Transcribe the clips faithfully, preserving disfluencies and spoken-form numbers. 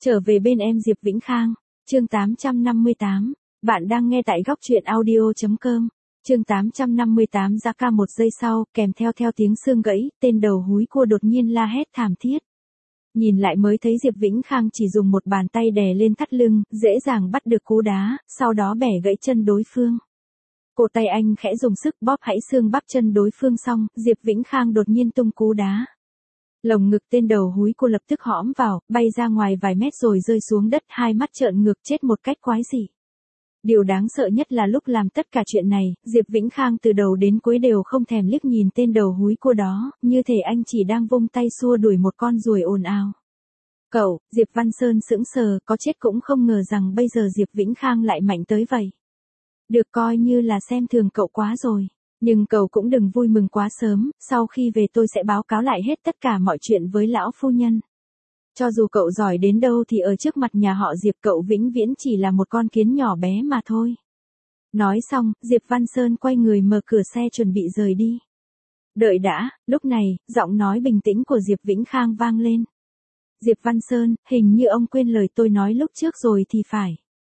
Trở về bên em Diệp Vĩnh Khang, chương tám trăm năm mươi tám, bạn đang nghe tại góc truyện audio.com, chương tám trăm năm mươi tám. Ra ca một giây sau, kèm theo theo tiếng xương gãy, tên đầu húi cua đột nhiên la hét thảm thiết. Nhìn lại mới thấy Diệp Vĩnh Khang chỉ dùng một bàn tay đè lên thắt lưng, dễ dàng bắt được cú đá, sau đó bẻ gãy chân đối phương. Cổ tay anh khẽ dùng sức bóp hãy xương bắp chân đối phương xong, Diệp Vĩnh Khang đột nhiên tung cú đá. Lồng ngực tên đầu húi cua lập tức hõm vào, bay ra ngoài vài mét rồi rơi xuống đất, hai mắt trợn ngược chết một cách quái dị. Điều đáng sợ nhất là lúc làm tất cả chuyện này, Diệp Vĩnh Khang từ đầu đến cuối đều không thèm liếc nhìn tên đầu húi cua đó, như thể anh chỉ đang vung tay xua đuổi một con ruồi ồn ào. Cậu, Diệp Văn Sơn sững sờ, có chết cũng không ngờ rằng bây giờ Diệp Vĩnh Khang lại mạnh tới vậy. Được coi như là xem thường cậu quá rồi. Nhưng cậu cũng đừng vui mừng quá sớm, sau khi về tôi sẽ báo cáo lại hết tất cả mọi chuyện với lão phu nhân. Cho dù cậu giỏi đến đâu thì ở trước mặt nhà họ Diệp cậu vĩnh viễn chỉ là một con kiến nhỏ bé mà thôi. Nói xong, Diệp Văn Sơn quay người mở cửa xe chuẩn bị rời đi. Đợi đã, lúc này, giọng nói bình tĩnh của Diệp Vĩnh Khang vang lên. Diệp Văn Sơn, hình như ông quên lời tôi nói lúc trước rồi thì phải.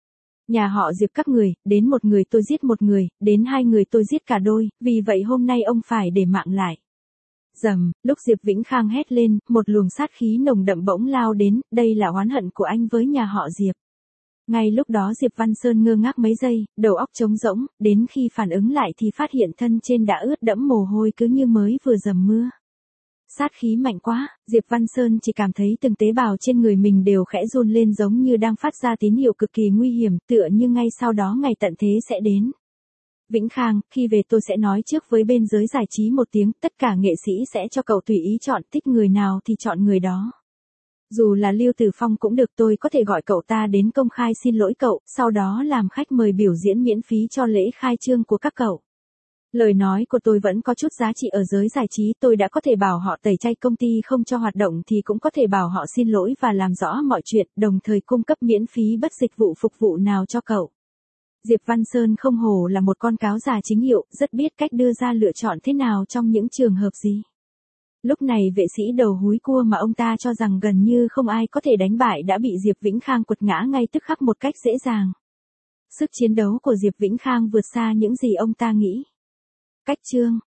Nhà họ Diệp các người, đến một người tôi giết một người, đến hai người tôi giết cả đôi, vì vậy hôm nay ông phải để mạng lại. Rầm, lúc Diệp Vĩnh Khang hét lên, một luồng sát khí nồng đậm bỗng lao đến, đây là oán hận của anh với nhà họ Diệp. Ngay lúc đó Diệp Văn Sơn ngơ ngác mấy giây, đầu óc trống rỗng, đến khi phản ứng lại thì phát hiện thân trên đã ướt đẫm mồ hôi cứ như mới vừa dầm mưa. Sát khí mạnh quá, Diệp Văn Sơn chỉ cảm thấy từng tế bào trên người mình đều khẽ run lên giống như đang phát ra tín hiệu cực kỳ nguy hiểm, tựa như ngay sau đó ngày tận thế sẽ đến. Vĩnh Khang, khi về tôi sẽ nói trước với bên giới giải trí một tiếng, tất cả nghệ sĩ sẽ cho cậu tùy ý chọn, thích người nào thì chọn người đó. Dù là Lưu Tử Phong cũng được, tôi có thể gọi cậu ta đến công khai xin lỗi cậu, sau đó làm khách mời biểu diễn miễn phí cho lễ khai trương của các cậu. Lời nói của tôi vẫn có chút giá trị ở giới giải trí, tôi đã có thể bảo họ tẩy chay công ty không cho hoạt động thì cũng có thể bảo họ xin lỗi và làm rõ mọi chuyện, đồng thời cung cấp miễn phí bất dịch vụ phục vụ nào cho cậu. Diệp Văn Sơn không hổ là một con cáo già chính hiệu, rất biết cách đưa ra lựa chọn thế nào trong những trường hợp gì. Lúc này vệ sĩ đầu húi cua mà ông ta cho rằng gần như không ai có thể đánh bại đã bị Diệp Vĩnh Khang quật ngã ngay tức khắc một cách dễ dàng. Sức chiến đấu của Diệp Vĩnh Khang vượt xa những gì ông ta nghĩ. Cách chương,